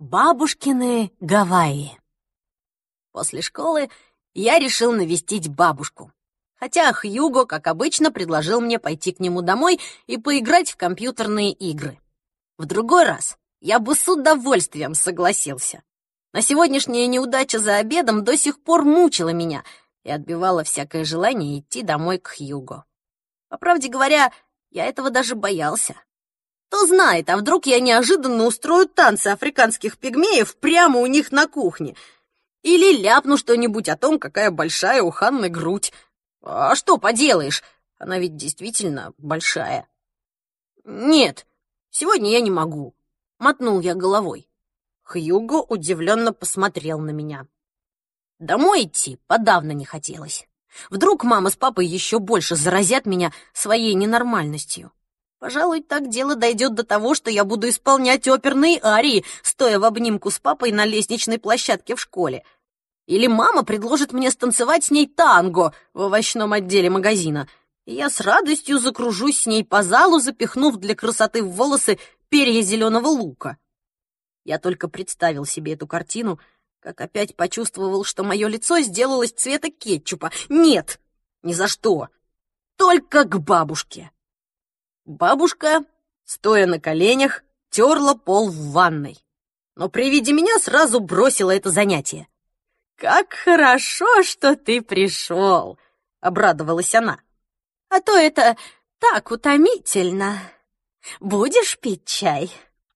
Бабушкины Гавайи. После школы я решил навестить бабушку. Хотя Хьюго, как обычно, предложил мне пойти к нему домой и поиграть в компьютерные игры. В другой раз я бы с удовольствием согласился. Но сегодняшняя неудача за обедом до сих пор мучила меня и отбивала всякое желание идти домой к Хьюго. По правде говоря, я этого даже боялся. Кто знает, а вдруг я неожиданно устрою танцы африканских пигмеев прямо у них на кухне. Или ляпну что-нибудь о том, какая большая у Ханны грудь. А что поделаешь, она ведь действительно большая. Нет, сегодня я не могу, мотнул я головой. Хьюго удивленно посмотрел на меня. Домой идти подавно не хотелось. Вдруг мама с папой еще больше заразят меня своей ненормальностью. Пожалуй, так дело дойдет до того, что я буду исполнять оперные арии, стоя в обнимку с папой на лестничной площадке в школе. Или мама предложит мне станцевать с ней танго в овощном отделе магазина, и я с радостью закружусь с ней по залу, запихнув для красоты в волосы перья зеленого лука. Я только представил себе эту картину, как опять почувствовал, что мое лицо сделалось цвета кетчупа. Нет, ни за что. Только к бабушке. Бабушка, стоя на коленях, терла пол в ванной. Но при виде меня сразу бросила это занятие. «Как хорошо, что ты пришел!» — обрадовалась она. «А то это так утомительно. Будешь пить чай?»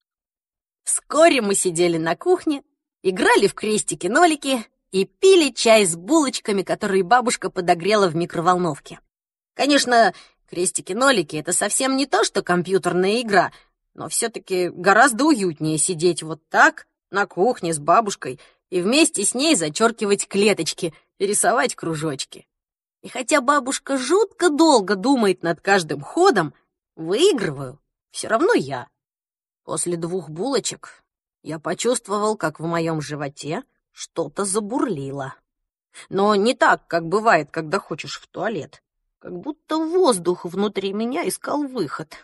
Вскоре мы сидели на кухне, играли в крестики-нолики и пили чай с булочками, которые бабушка подогрела в микроволновке. Конечно, крестики-нолики — это совсем не то, что компьютерная игра, но все-таки гораздо уютнее сидеть вот так на кухне с бабушкой и вместе с ней зачеркивать клеточки и рисовать кружочки. И хотя бабушка жутко долго думает над каждым ходом, выигрываю все равно я. После 2 булочек я почувствовал, как в моем животе что-то забурлило. Но не так, как бывает, когда хочешь в туалет. Как будто воздух внутри меня искал выход.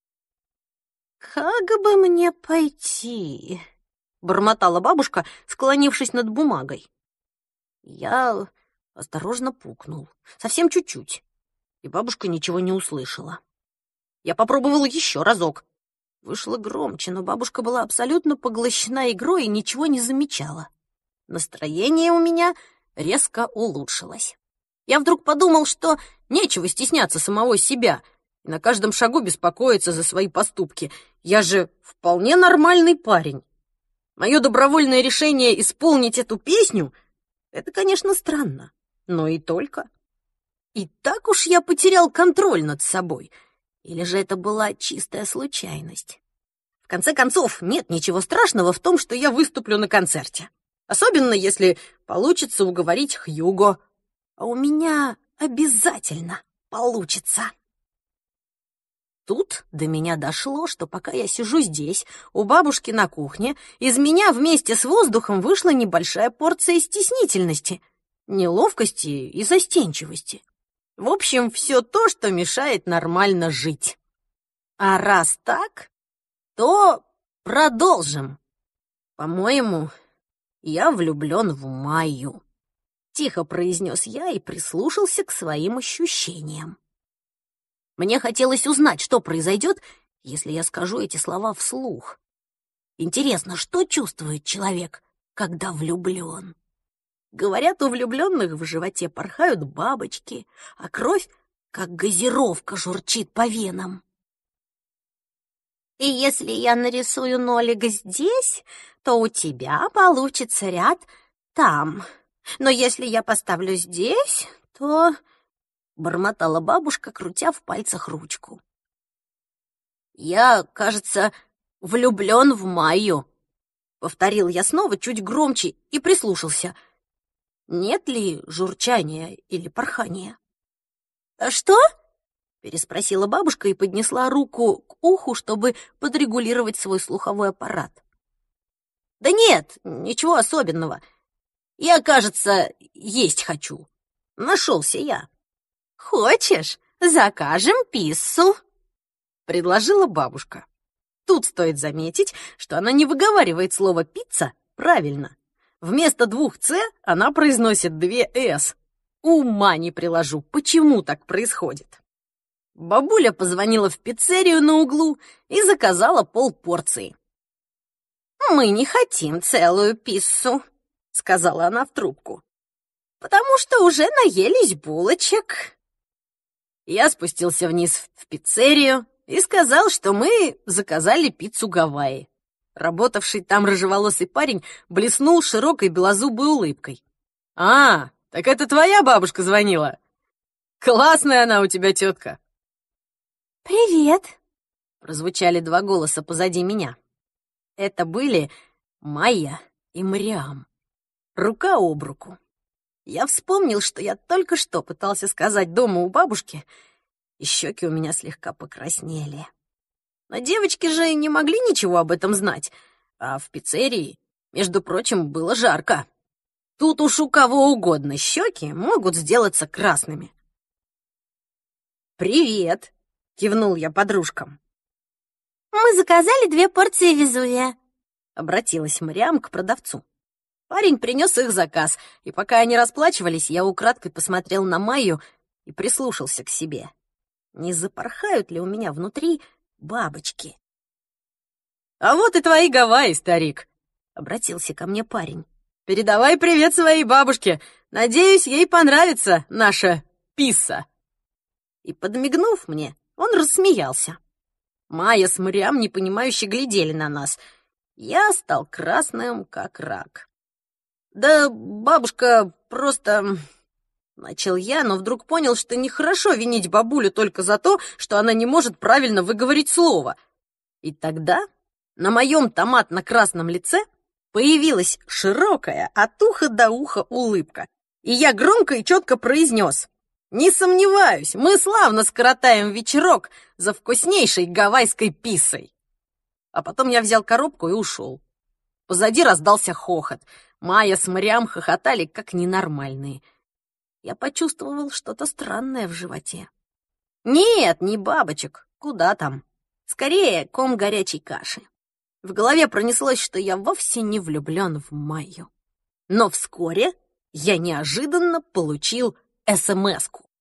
«Как бы мне пойти?» — бормотала бабушка, склонившись над бумагой. Я осторожно пукнул, совсем чуть-чуть, и бабушка ничего не услышала. Я попробовал еще разок. Вышло громче, но бабушка была абсолютно поглощена игрой и ничего не замечала. Настроение у меня резко улучшилось. Я вдруг подумал, что нечего стесняться самого себя и на каждом шагу беспокоиться за свои поступки. Я же вполне нормальный парень. Мое добровольное решение исполнить эту песню — это, конечно, странно, но и только. И так уж я потерял контроль над собой. Или же это была чистая случайность? В конце концов, нет ничего страшного в том, что я выступлю на концерте. Особенно, если получится уговорить Хьюго. А у меня обязательно получится. Тут до меня дошло, что пока я сижу здесь, у бабушки на кухне, из меня вместе с воздухом вышла небольшая порция стеснительности, неловкости и застенчивости. В общем, все то, что мешает нормально жить. А раз так, то продолжим. По-моему, я влюблен в Майю. Тихо произнес я и прислушался к своим ощущениям. Мне хотелось узнать, что произойдет, если я скажу эти слова вслух. Интересно, что чувствует человек, когда влюблен? Говорят, у влюбленных в животе порхают бабочки, а кровь, как газировка, журчит по венам. И если я нарисую нолик здесь, то у тебя получится ряд там. Но если я поставлю здесь, то... бормотала бабушка, крутя в пальцах ручку. «Я, кажется, влюблен в Майю», — повторил я снова чуть громче и прислушался. Нет ли журчания или порхания? «Что?» — переспросила бабушка и поднесла руку к уху, чтобы подрегулировать свой слуховой аппарат. «Да нет, ничего особенного. Я, кажется, есть хочу. Нашелся я». «Хочешь, закажем писсу?» — предложила бабушка. Тут стоит заметить, что она не выговаривает слово «пицца» правильно. Вместо 2 «ц» она произносит 2 «с». Ума не приложу, почему так происходит. Бабуля позвонила в пиццерию на углу и заказала полпорции. «Мы не хотим целую писсу», — сказала она в трубку, «потому что уже наелись булочек». Я спустился вниз в пиццерию и сказал, что мы заказали пиццу Гавайи. Работавший там рыжеволосый парень блеснул широкой белозубой улыбкой. «А, так это твоя бабушка звонила? Классная она у тебя тетка». «Привет!» — прозвучали 2 голоса позади меня. Это были Майя и Мариам. Рука об руку. Я вспомнил, что я только что пытался сказать дома у бабушки, и щеки у меня слегка покраснели. Но девочки же не могли ничего об этом знать, а в пиццерии, между прочим, было жарко. Тут уж у кого угодно щеки могут сделаться красными. «Привет!» — кивнул я подружкам. «Мы заказали 2 порции Везувия», — обратилась Мариам к продавцу. Парень принес их заказ, и пока они расплачивались, я украдкой посмотрел на Майю и прислушался к себе. Не запорхают ли у меня внутри бабочки? «А вот и твои Гавайи, старик», — обратился ко мне парень. «Передавай привет своей бабушке. Надеюсь, ей понравится наша писса». И, подмигнув мне, он рассмеялся. Майя с Мариам непонимающе глядели на нас. Я стал красным, как рак. «Да бабушка просто...» — начал я, но вдруг понял, что нехорошо винить бабулю только за то, что она не может правильно выговорить слово. И тогда на моем томатно-красном лице появилась широкая от уха до уха улыбка, и я громко и четко произнес: «Не сомневаюсь, мы славно скоротаем вечерок за вкуснейшей гавайской писсой». А потом я взял коробку и ушел. Позади раздался хохот. Майя с Мариам хохотали, как ненормальные. Я почувствовал что-то странное в животе. Нет, не бабочек, куда там. Скорее, ком горячей каши. В голове пронеслось, что я вовсе не влюблен в Майю. Но вскоре я неожиданно получил СМС-ку.